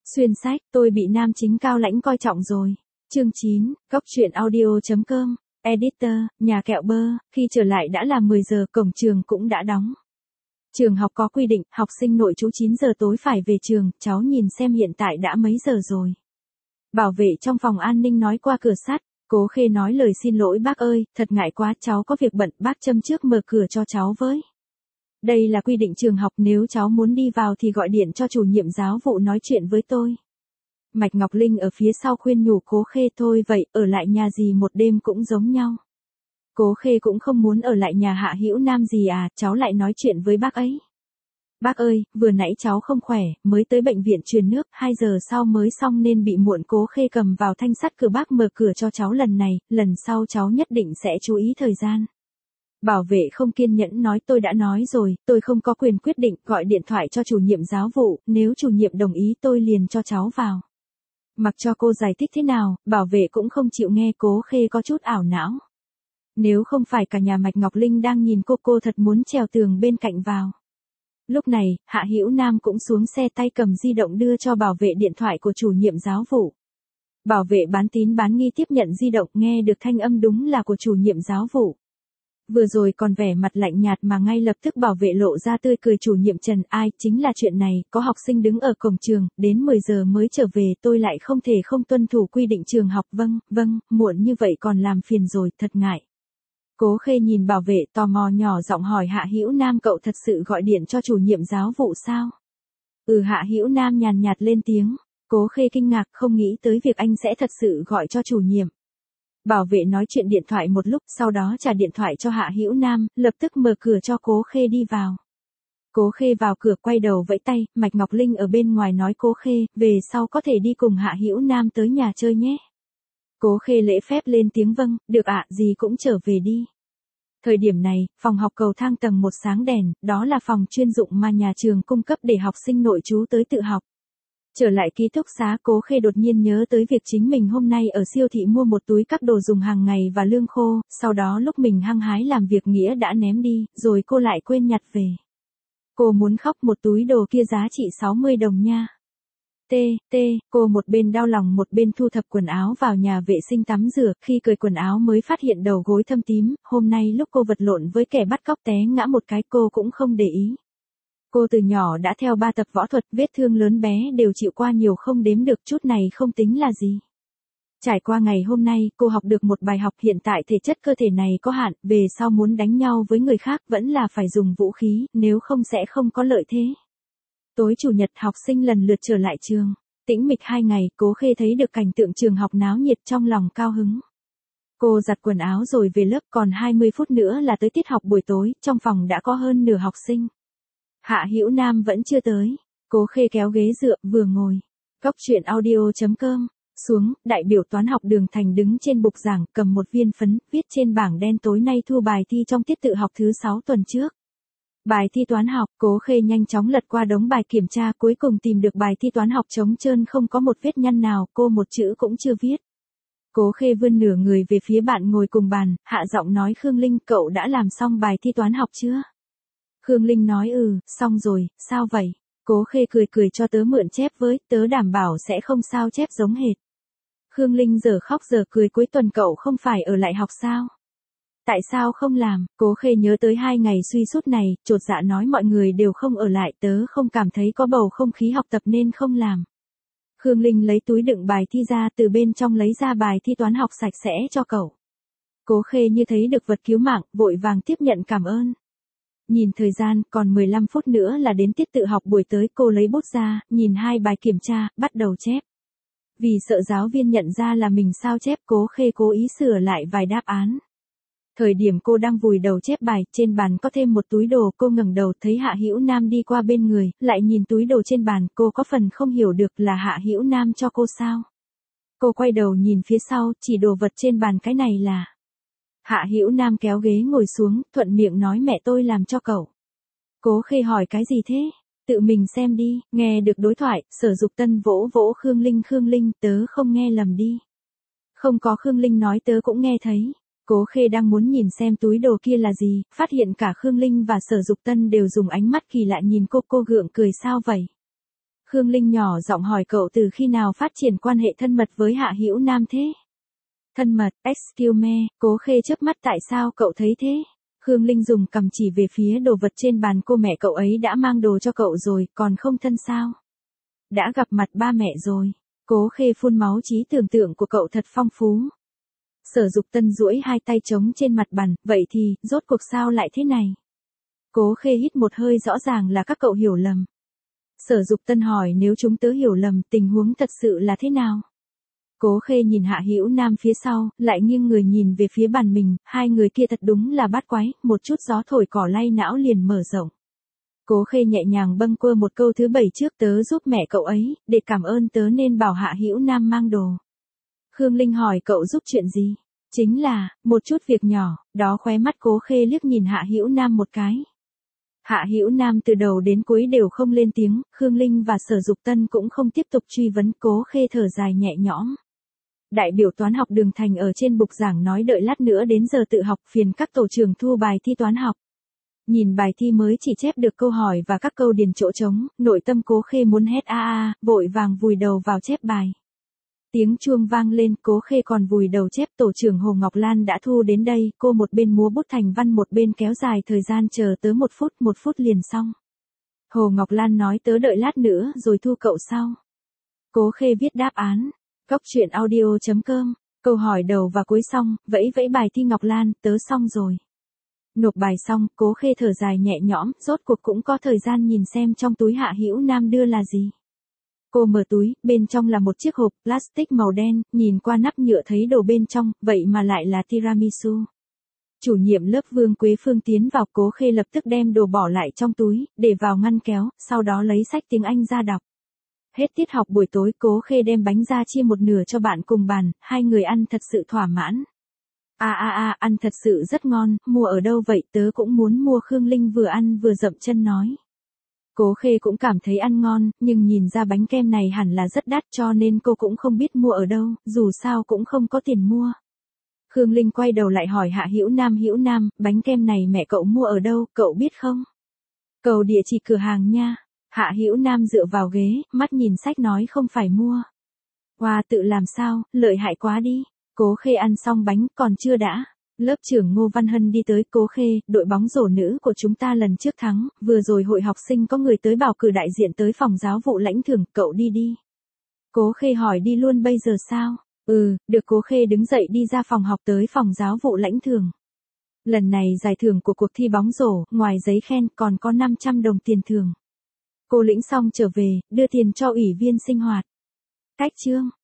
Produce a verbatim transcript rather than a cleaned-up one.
Xuyên sách, tôi bị nam chính cao lãnh coi trọng rồi. Chương chín, góc truyện audio.com, editor, nhà kẹo bơ, khi trở lại đã là mười giờ, cổng trường cũng đã đóng. Trường học có quy định, học sinh nội trú chín giờ tối phải về trường, cháu nhìn xem hiện tại đã mấy giờ rồi. Bảo vệ trong phòng an ninh nói qua cửa sắt, Cố Khê nói lời xin lỗi bác ơi, thật ngại quá, cháu có việc bận, bác châm trước mở cửa cho cháu với. Đây là quy định trường học, nếu cháu muốn đi vào thì gọi điện cho chủ nhiệm giáo vụ nói chuyện với tôi. Mạch Ngọc Linh ở phía sau khuyên nhủ Cố Khê thôi vậy, ở lại nhà gì một đêm cũng giống nhau. Cố Khê cũng không muốn ở lại nhà Hạ Hữu Nam gì à, cháu lại nói chuyện với bác ấy. Bác ơi, vừa nãy cháu không khỏe, mới tới bệnh viện truyền nước, hai giờ sau mới xong nên bị muộn. Cố Khê cầm vào thanh sắt cửa, bác mở cửa cho cháu lần này, lần sau cháu nhất định sẽ chú ý thời gian. Bảo vệ không kiên nhẫn nói tôi đã nói rồi, tôi không có quyền quyết định, gọi điện thoại cho chủ nhiệm giáo vụ, nếu chủ nhiệm đồng ý tôi liền cho cháu vào. Mặc cho cô giải thích thế nào, bảo vệ cũng không chịu nghe. Cố Khê có chút ảo não. Nếu không phải cả nhà Mạch Ngọc Linh đang nhìn cô, cô thật muốn trèo tường bên cạnh vào. Lúc này, Hạ Hữu Nam cũng xuống xe, tay cầm di động đưa cho bảo vệ điện thoại của chủ nhiệm giáo vụ. Bảo vệ bán tín bán nghi tiếp nhận di động, nghe được thanh âm đúng là của chủ nhiệm giáo vụ. Vừa rồi còn vẻ mặt lạnh nhạt mà ngay lập tức bảo vệ lộ ra tươi cười. Chủ nhiệm Trần, ai, chính là chuyện này, có học sinh đứng ở cổng trường, đến mười giờ mới trở về, tôi lại không thể không tuân thủ quy định trường học. Vâng, vâng, muộn như vậy còn làm phiền rồi, thật ngại. Cố Khê nhìn bảo vệ tò mò nhỏ giọng hỏi Hạ Hữu Nam, cậu thật sự gọi điện cho chủ nhiệm giáo vụ sao? Ừ, Hạ Hữu Nam nhàn nhạt lên tiếng. Cố Khê kinh ngạc, không nghĩ tới việc anh sẽ thật sự gọi cho chủ nhiệm. Bảo vệ nói chuyện điện thoại một lúc, sau đó trả điện thoại cho Hạ Hữu Nam, lập tức mở cửa cho Cố Khê đi vào. Cố Khê vào cửa quay đầu vẫy tay, Mạch Ngọc Linh ở bên ngoài nói Cố Khê, về sau có thể đi cùng Hạ Hữu Nam tới nhà chơi nhé. Cố Khê lễ phép lên tiếng vâng, được ạ, gì cũng trở về đi. Thời điểm này, phòng học cầu thang tầng một sáng đèn, đó là phòng chuyên dụng mà nhà trường cung cấp để học sinh nội trú tới tự học. Trở lại ký túc xá, Cố Khê đột nhiên nhớ tới việc chính mình hôm nay ở siêu thị mua một túi các đồ dùng hàng ngày và lương khô, sau đó lúc mình hăng hái làm việc nghĩa đã ném đi, rồi cô lại quên nhặt về. Cô muốn khóc, một túi đồ kia giá trị sáu mươi đồng nha. T, T, cô một bên đau lòng một bên thu thập quần áo vào nhà vệ sinh tắm rửa, khi cởi quần áo mới phát hiện đầu gối thâm tím, hôm nay lúc cô vật lộn với kẻ bắt cóc té ngã một cái cô cũng không để ý. Cô từ nhỏ đã theo ba tập võ thuật, vết thương lớn bé đều chịu qua nhiều không đếm được, chút này không tính là gì. Trải qua ngày hôm nay, cô học được một bài học, hiện tại thể chất cơ thể này có hạn, về sau muốn đánh nhau với người khác vẫn là phải dùng vũ khí, nếu không sẽ không có lợi thế. Tối chủ nhật học sinh lần lượt trở lại trường. Tĩnh mịch hai ngày, Cố Khê thấy được cảnh tượng trường học náo nhiệt, trong lòng cao hứng. Cô giặt quần áo rồi về lớp, còn hai mươi phút nữa là tới tiết học buổi tối, trong phòng đã có hơn nửa học sinh. Hạ Hữu Nam vẫn chưa tới. Cố Khê kéo ghế dựa, vừa ngồi. Góc truyện audio.com. Xuống, đại biểu toán học Đường Thành đứng trên bục giảng, cầm một viên phấn, viết trên bảng đen tối nay thu bài thi trong tiết tự học thứ sáu tuần trước. Bài thi toán học, Cố Khê nhanh chóng lật qua đống bài kiểm tra, cuối cùng tìm được bài thi toán học trống trơn, không có một vết nhăn nào, cô một chữ cũng chưa viết. Cố Khê vươn nửa người về phía bạn ngồi cùng bàn, hạ giọng nói Khương Linh, cậu đã làm xong bài thi toán học chưa? Khương Linh nói ừ, xong rồi, sao vậy? Cố Khê cười cười, cho tớ mượn chép với, tớ đảm bảo sẽ không sao chép giống hệt. Khương Linh giờ khóc giờ cười, cuối tuần cậu không phải ở lại học sao? Tại sao không làm? Cố Khê nhớ tới hai ngày suy sút này, chột dạ nói mọi người đều không ở lại, tớ không cảm thấy có bầu không khí học tập nên không làm. Khương Linh lấy túi đựng bài thi ra, từ bên trong lấy ra bài thi toán học sạch sẽ cho cậu. Cố Khê như thấy được vật cứu mạng, vội vàng tiếp nhận cảm ơn. Nhìn thời gian, còn mười lăm phút nữa là đến tiết tự học buổi tới, cô lấy bút ra, nhìn hai bài kiểm tra, bắt đầu chép. Vì sợ giáo viên nhận ra là mình sao chép, Cố Khê cố ý sửa lại vài đáp án. Thời điểm cô đang vùi đầu chép bài, trên bàn có thêm một túi đồ, cô ngẩng đầu thấy Hạ Hữu Nam đi qua bên người, lại nhìn túi đồ trên bàn, cô có phần không hiểu được là Hạ Hữu Nam cho cô sao. Cô quay đầu nhìn phía sau, chỉ đồ vật trên bàn, cái này là... Hạ Hữu Nam kéo ghế ngồi xuống, thuận miệng nói mẹ tôi làm cho cậu. Cố Khê hỏi cái gì thế? Tự mình xem đi, nghe được đối thoại, Sở Dục Tân vỗ vỗ Khương Linh, Khương Linh, tớ không nghe lầm đi. Không có, Khương Linh nói, tớ cũng nghe thấy. Cố Khê đang muốn nhìn xem túi đồ kia là gì, phát hiện cả Khương Linh và Sở Dục Tân đều dùng ánh mắt kỳ lạ nhìn cô, cô gượng cười, sao vậy? Khương Linh nhỏ giọng hỏi cậu từ khi nào phát triển quan hệ thân mật với Hạ Hữu Nam thế? Thân mật, excuse me, Cố Khê chớp mắt tại sao cậu thấy thế? Khương Linh dùng cằm chỉ về phía đồ vật trên bàn cô mẹ cậu ấy đã mang đồ cho cậu rồi, còn không thân sao? Đã gặp mặt ba mẹ rồi. Cố Khê phun máu trí tưởng tượng của cậu thật phong phú. Sở Dục Tân duỗi hai tay trống trên mặt bàn, vậy thì, rốt cuộc sao lại thế này? Cố Khê hít một hơi rõ ràng là các cậu hiểu lầm. Sở Dục Tân hỏi nếu chúng tớ hiểu lầm, tình huống thật sự là thế nào? Cố Khê nhìn Hạ Hữu Nam phía sau, lại nghiêng người nhìn về phía bàn mình, hai người kia thật đúng là bát quái, một chút gió thổi cỏ lay não liền mở rộng. Cố Khê nhẹ nhàng bâng quơ một câu thứ bảy trước tớ giúp mẹ cậu ấy, để cảm ơn tớ nên bảo Hạ Hữu Nam mang đồ. Khương Linh hỏi cậu giúp chuyện gì? Chính là, một chút việc nhỏ, đó khóe mắt Cố Khê liếc nhìn Hạ Hữu Nam một cái. Hạ Hữu Nam từ đầu đến cuối đều không lên tiếng, Khương Linh và Sở Dục Tân cũng không tiếp tục truy vấn, Cố Khê thở dài nhẹ nhõm. Đại biểu toán học Đường Thành ở trên bục giảng nói đợi lát nữa đến giờ tự học phiền các tổ trưởng thu bài thi toán học. Nhìn bài thi mới chỉ chép được câu hỏi và các câu điền chỗ trống, nội tâm Cố Khê muốn hét a a, vội vàng vùi đầu vào chép bài. Tiếng chuông vang lên, Cố Khê còn vùi đầu chép, tổ trưởng Hồ Ngọc Lan đã thu đến đây, cô một bên múa bút thành văn một bên kéo dài thời gian chờ tớ một phút, một phút liền xong. Hồ Ngọc Lan nói tớ đợi lát nữa rồi thu cậu sau. Cố Khê viết đáp án. Góc truyện audio chấm com, câu hỏi đầu và cuối xong, vẫy vẫy bài thi Ngọc Lan, tớ xong rồi. Nộp bài xong, Cố Khê thở dài nhẹ nhõm, rốt cuộc cũng có thời gian nhìn xem trong túi Hạ Hữu Nam đưa là gì. Cô mở túi, bên trong là một chiếc hộp plastic màu đen, nhìn qua nắp nhựa thấy đồ bên trong, vậy mà lại là tiramisu. Chủ nhiệm lớp Vương Quế Phương tiến vào, Cố Khê lập tức đem đồ bỏ lại trong túi, để vào ngăn kéo, sau đó lấy sách tiếng Anh ra đọc. Hết tiết học buổi tối, Cố Khê đem bánh ra chia một nửa cho bạn cùng bàn, hai người ăn thật sự thỏa mãn. A a a, ăn thật sự rất ngon, mua ở đâu vậy, tớ cũng muốn mua. Khương Linh vừa ăn vừa dậm chân nói. Cố Khê cũng cảm thấy ăn ngon, nhưng nhìn ra bánh kem này hẳn là rất đắt cho nên cô cũng không biết mua ở đâu, dù sao cũng không có tiền mua. Khương Linh quay đầu lại hỏi Hạ Hữu Nam, Hữu Nam, bánh kem này mẹ cậu mua ở đâu, cậu biết không? Cầu địa chỉ cửa hàng nha. Hạ Hữu Nam dựa vào ghế, mắt nhìn sách nói không phải mua. Wow, tự làm sao, lợi hại quá đi. Cố Khê ăn xong bánh, còn chưa đã. Lớp trưởng Ngô Văn Hân đi tới, Cố Khê, đội bóng rổ nữ của chúng ta lần trước thắng, vừa rồi hội học sinh có người tới bảo cử đại diện tới phòng giáo vụ lãnh thưởng, cậu đi đi. Cố Khê hỏi đi luôn bây giờ sao? Ừ, được. Cố Khê đứng dậy đi ra phòng học tới phòng giáo vụ lãnh thưởng. Lần này giải thưởng của cuộc thi bóng rổ, ngoài giấy khen còn có năm trăm đồng tiền thưởng. Cô lĩnh xong trở về, đưa tiền cho ủy viên sinh hoạt. Cách chương.